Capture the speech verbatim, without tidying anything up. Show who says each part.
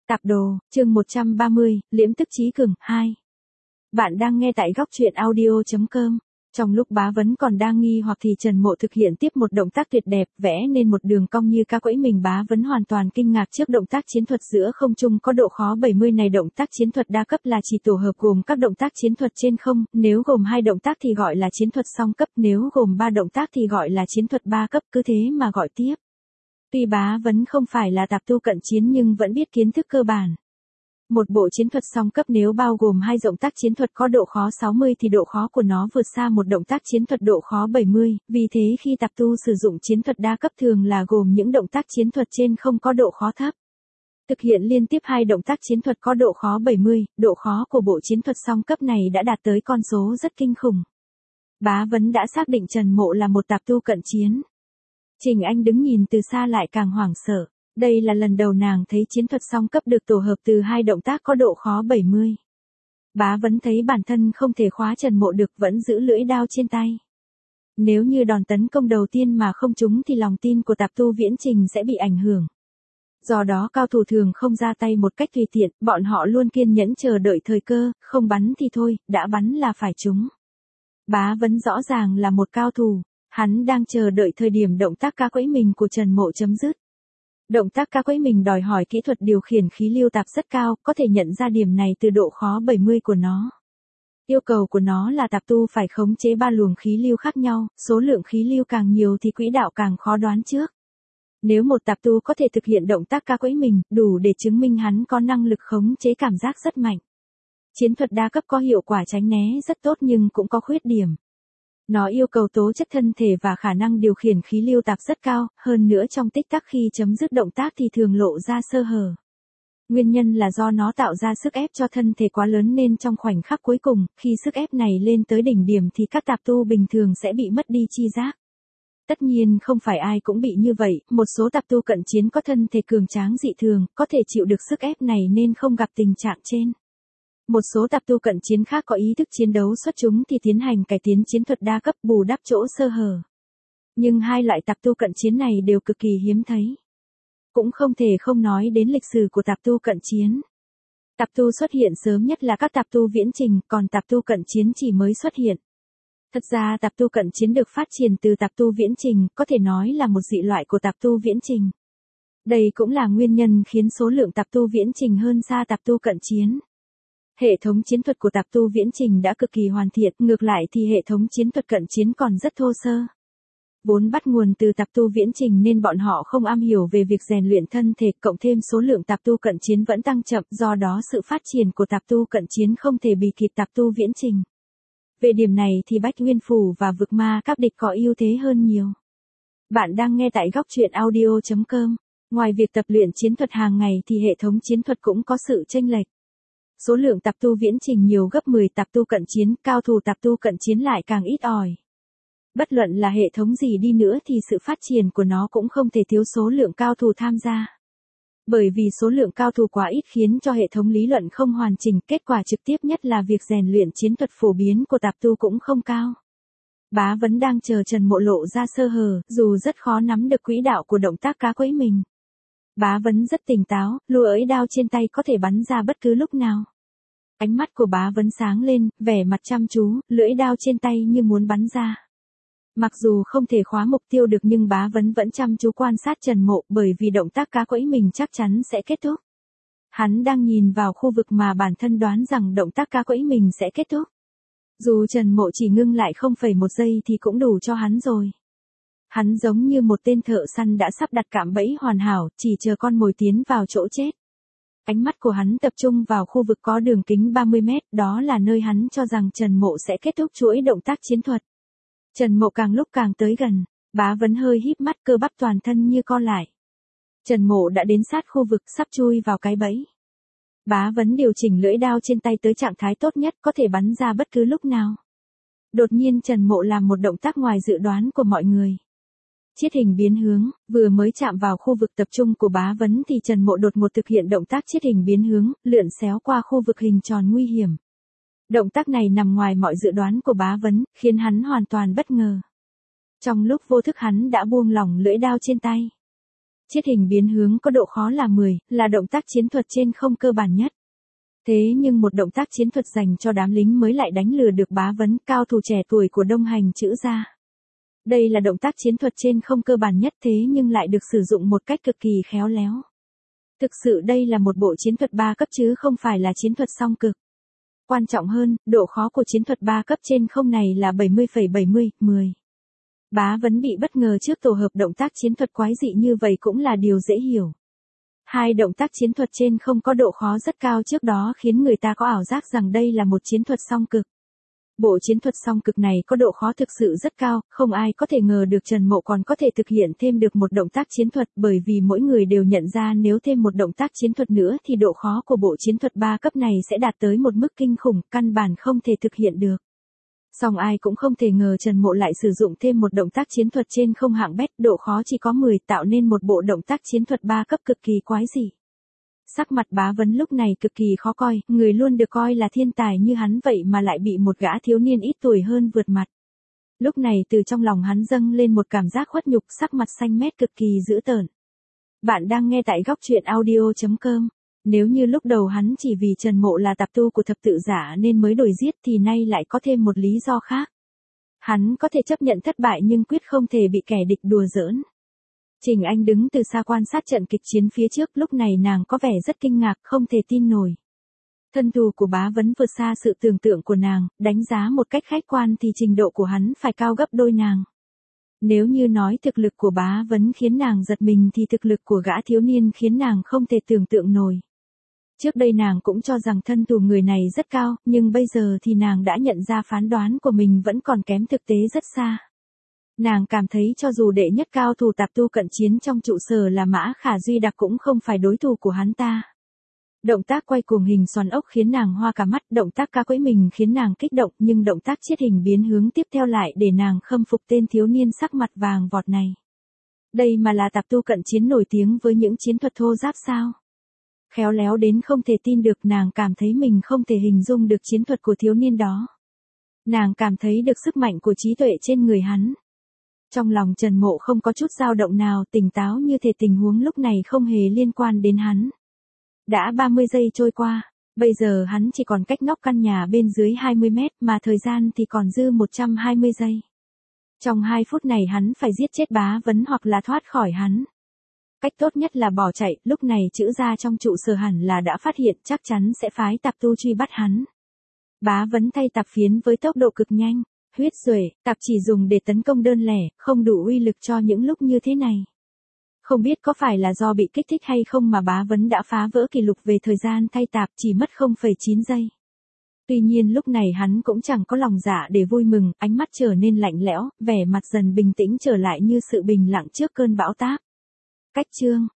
Speaker 1: Tạp đồ, chương một trăm ba mươi, liễm tức trí cường, hai. Bạn đang nghe tại góc truyện audio chấm com. Trong lúc Bá Vấn còn đang nghi hoặc thì Trần Mộ thực hiện tiếp một động tác tuyệt đẹp, vẽ nên một đường cong như ca quẫy mình. Bá Vấn hoàn toàn kinh ngạc trước động tác chiến thuật giữa không trung có độ khó bảy mươi này. Động tác chiến thuật đa cấp là chỉ tổ hợp gồm các động tác chiến thuật trên không, nếu gồm hai động tác thì gọi là chiến thuật song cấp, nếu gồm ba động tác thì gọi là chiến thuật ba cấp, cứ thế mà gọi tiếp. Tuy Bá Vấn không phải là tạp tu cận chiến nhưng vẫn biết kiến thức cơ bản. Một bộ chiến thuật song cấp nếu bao gồm hai động tác chiến thuật có độ khó sáu mươi thì độ khó của nó vượt xa một động tác chiến thuật độ khó bảy mươi, vì thế khi tạp tu sử dụng chiến thuật đa cấp thường là gồm những động tác chiến thuật trên không có độ khó thấp. Thực hiện liên tiếp hai động tác chiến thuật có độ khó bảy mươi, độ khó của bộ chiến thuật song cấp này đã đạt tới con số rất kinh khủng. Bá Vấn đã xác định Trần Mộ là một tạp tu cận chiến. Trình Anh đứng nhìn từ xa lại càng hoảng sợ. Đây là lần đầu nàng thấy chiến thuật song cấp được tổ hợp từ hai động tác có độ khó bảy mươi. Bá Vấn thấy bản thân không thể khóa Trần Mộ được, vẫn giữ lưỡi đao trên tay. Nếu như đòn tấn công đầu tiên mà không trúng thì lòng tin của tạp tu Viễn Trình sẽ bị ảnh hưởng. Do đó cao thủ thường không ra tay một cách tùy tiện, bọn họ luôn kiên nhẫn chờ đợi thời cơ, không bắn thì thôi, đã bắn là phải trúng. Bá Vấn rõ ràng là một cao thủ, hắn đang chờ đợi thời điểm động tác ca quẫy mình của Trần Mộ chấm dứt. Động tác ca quẫy mình đòi hỏi kỹ thuật điều khiển khí lưu tạp rất cao, có thể nhận ra điểm này từ độ khó bảy mươi của nó. Yêu cầu của nó là tạp tu phải khống chế ba luồng khí lưu khác nhau, số lượng khí lưu càng nhiều thì quỹ đạo càng khó đoán trước. Nếu một tạp tu có thể thực hiện động tác ca quẫy mình, đủ để chứng minh hắn có năng lực khống chế cảm giác rất mạnh. Chiến thuật đa cấp có hiệu quả tránh né rất tốt nhưng cũng có khuyết điểm. Nó yêu cầu tố chất thân thể và khả năng điều khiển khí lưu tạp rất cao, hơn nữa trong tích tắc khi chấm dứt động tác thì thường lộ ra sơ hở. Nguyên nhân là do nó tạo ra sức ép cho thân thể quá lớn nên trong khoảnh khắc cuối cùng, khi sức ép này lên tới đỉnh điểm thì các tạp tu bình thường sẽ bị mất đi chi giác. Tất nhiên không phải ai cũng bị như vậy, một số tạp tu cận chiến có thân thể cường tráng dị thường, có thể chịu được sức ép này nên không gặp tình trạng trên. Một số tạp tu cận chiến khác có ý thức chiến đấu xuất chúng thì tiến hành cải tiến chiến thuật đa cấp bù đắp chỗ sơ hở. Nhưng hai loại tạp tu cận chiến này đều cực kỳ hiếm thấy. Cũng không thể không nói đến lịch sử của tạp tu cận chiến. Tạp tu xuất hiện sớm nhất là các tạp tu Viễn Trình, còn tạp tu cận chiến chỉ mới xuất hiện. Thật ra tạp tu cận chiến được phát triển từ tạp tu Viễn Trình, có thể nói là một dị loại của tạp tu Viễn Trình. Đây cũng là nguyên nhân khiến số lượng tạp tu Viễn Trình hơn xa tạp tu cận chiến. Hệ thống chiến thuật của tạp tu Viễn Trình đã cực kỳ hoàn thiện, ngược lại thì hệ thống chiến thuật cận chiến còn rất thô sơ. Vốn bắt nguồn từ tạp tu Viễn Trình nên bọn họ không am hiểu về việc rèn luyện thân thể, cộng thêm số lượng tạp tu cận chiến vẫn tăng chậm, do đó sự phát triển của tạp tu cận chiến không thể bì kịp tạp tu Viễn Trình. Về điểm này thì Bách Nguyên Phủ và Vực Ma các địch có ưu thế hơn nhiều. Bạn đang nghe tại góc truyện audio chấm com. Ngoài việc tập luyện chiến thuật hàng ngày thì hệ thống chiến thuật cũng có sự chênh lệch. Số lượng tạp tu Viễn Trình nhiều gấp mười tạp tu cận chiến, cao thủ tạp tu cận chiến lại càng ít ỏi. Bất luận là hệ thống gì đi nữa thì sự phát triển của nó cũng không thể thiếu số lượng cao thủ tham gia. Bởi vì số lượng cao thủ quá ít khiến cho hệ thống lý luận không hoàn chỉnh, kết quả trực tiếp nhất là việc rèn luyện chiến thuật phổ biến của tạp tu cũng không cao. Bá Vấn đang chờ Trần Mộ lộ ra sơ hở, dù rất khó nắm được quỹ đạo của động tác cá quẫy mình. Bá Vấn rất tỉnh táo, lưỡi đao trên tay có thể bắn ra bất cứ lúc nào. Ánh mắt của Bá Vấn sáng lên, vẻ mặt chăm chú, lưỡi đao trên tay như muốn bắn ra. Mặc dù không thể khóa mục tiêu được nhưng Bá Vấn vẫn chăm chú quan sát Trần Mộ, bởi vì động tác cá quẫy mình chắc chắn sẽ kết thúc. Hắn đang nhìn vào khu vực mà bản thân đoán rằng động tác cá quẫy mình sẽ kết thúc. Dù Trần Mộ chỉ ngưng lại không phẩy một giây thì cũng đủ cho hắn rồi. Hắn giống như một tên thợ săn đã sắp đặt cạm bẫy hoàn hảo, chỉ chờ con mồi tiến vào chỗ chết. Ánh mắt của hắn tập trung vào khu vực có đường kính ba mươi mét, đó là nơi hắn cho rằng Trần Mộ sẽ kết thúc chuỗi động tác chiến thuật. Trần Mộ càng lúc càng tới gần, Bá Vấn hơi híp mắt, cơ bắp toàn thân như co lại. Trần Mộ đã đến sát khu vực, sắp chui vào cái bẫy. Bá Vấn điều chỉnh lưỡi đao trên tay tới trạng thái tốt nhất, có thể bắn ra bất cứ lúc nào. Đột nhiên Trần Mộ làm một động tác ngoài dự đoán của mọi người. Chiết hình biến hướng, vừa mới chạm vào khu vực tập trung của Bá Vấn thì Trần Mộ đột ngột thực hiện động tác chiết hình biến hướng, lượn xéo qua khu vực hình tròn nguy hiểm. Động tác này nằm ngoài mọi dự đoán của Bá Vấn, khiến hắn hoàn toàn bất ngờ. Trong lúc vô thức hắn đã buông lỏng lưỡi đao trên tay. Chiết hình biến hướng có độ khó là mười, là động tác chiến thuật trên không cơ bản nhất. Thế nhưng một động tác chiến thuật dành cho đám lính mới lại đánh lừa được Bá Vấn, cao thủ trẻ tuổi của Đông Hành Chữ gia. Đây là động tác chiến thuật trên không cơ bản nhất thế nhưng lại được sử dụng một cách cực kỳ khéo léo. Thực sự đây là một bộ chiến thuật ba cấp chứ không phải là chiến thuật song cực. Quan trọng hơn, độ khó của chiến thuật ba cấp trên không này là bảy mươi phẩy bảy mươi, mười. Bá Vấn bị bất ngờ trước tổ hợp động tác chiến thuật quái dị như vậy cũng là điều dễ hiểu. Hai động tác chiến thuật trên không có độ khó rất cao trước đó khiến người ta có ảo giác rằng đây là một chiến thuật song cực. Bộ chiến thuật song cực này có độ khó thực sự rất cao, không ai có thể ngờ được Trần Mộ còn có thể thực hiện thêm được một động tác chiến thuật bởi vì mỗi người đều nhận ra nếu thêm một động tác chiến thuật nữa thì độ khó của bộ chiến thuật ba cấp này sẽ đạt tới một mức kinh khủng, căn bản không thể thực hiện được. Song ai cũng không thể ngờ Trần Mộ lại sử dụng thêm một động tác chiến thuật trên không hạng bét, độ khó chỉ có mười tạo nên một bộ động tác chiến thuật ba cấp cực kỳ quái dị. Sắc mặt Bá Vấn lúc này cực kỳ khó coi, người luôn được coi là thiên tài như hắn vậy mà lại bị một gã thiếu niên ít tuổi hơn vượt mặt. Lúc này từ trong lòng hắn dâng lên một cảm giác khuất nhục, sắc mặt xanh mét cực kỳ dữ tợn. Bạn đang nghe tại góc truyện audio chấm com. Nếu như lúc đầu hắn chỉ vì Trần Mộ là tạp tu của thập tự giả nên mới đổi giết thì nay lại có thêm một lý do khác. Hắn có thể chấp nhận thất bại nhưng quyết không thể bị kẻ địch đùa giỡn. Trình Anh đứng từ xa quan sát trận kịch chiến phía trước, lúc này nàng có vẻ rất kinh ngạc, không thể tin nổi. Thân thủ của Bá Vấn vượt xa sự tưởng tượng của nàng, đánh giá một cách khách quan thì trình độ của hắn phải cao gấp đôi nàng. Nếu như nói thực lực của Bá Vấn khiến nàng giật mình thì thực lực của gã thiếu niên khiến nàng không thể tưởng tượng nổi. Trước đây nàng cũng cho rằng thân thủ người này rất cao, nhưng bây giờ thì nàng đã nhận ra phán đoán của mình vẫn còn kém thực tế rất xa. Nàng cảm thấy cho dù đệ nhất cao thủ tạp tu cận chiến trong trụ sở là Mã Khả Duy Đặc cũng không phải đối thủ của hắn ta. Động tác quay cuồng hình xoắn ốc khiến nàng hoa cả mắt, động tác ca quẫy mình khiến nàng kích động, nhưng động tác chiết hình biến hướng tiếp theo lại để nàng khâm phục tên thiếu niên sắc mặt vàng vọt này. Đây mà là tạp tu cận chiến nổi tiếng với những chiến thuật thô ráp sao? Khéo léo đến không thể tin được, nàng cảm thấy mình không thể hình dung được chiến thuật của thiếu niên đó. Nàng cảm thấy được sức mạnh của trí tuệ trên người hắn. Trong lòng Trần Mộ không có chút dao động nào, tỉnh táo như thể tình huống lúc này không hề liên quan đến hắn. Đã ba mươi giây trôi qua, bây giờ hắn chỉ còn cách nóc căn nhà bên dưới hai mươi mét mà thời gian thì còn dư một trăm hai mươi giây. Trong hai phút này hắn phải giết chết Bá Vấn hoặc là thoát khỏi hắn. Cách tốt nhất là bỏ chạy, lúc này Chữ gia trong trụ sở hẳn là đã phát hiện, chắc chắn sẽ phái tạp tu truy bắt hắn. Bá Vấn thay tạp phiến với tốc độ cực nhanh. Huyết Duệ, tạp chỉ dùng để tấn công đơn lẻ, không đủ uy lực cho những lúc như thế này. Không biết có phải là do bị kích thích hay không mà Bá Vấn đã phá vỡ kỷ lục về thời gian thay tạp chỉ mất không phẩy chín giây. Tuy nhiên lúc này hắn cũng chẳng có lòng dạ để vui mừng, ánh mắt trở nên lạnh lẽo, vẻ mặt dần bình tĩnh trở lại như sự bình lặng trước cơn bão táp. Cách chương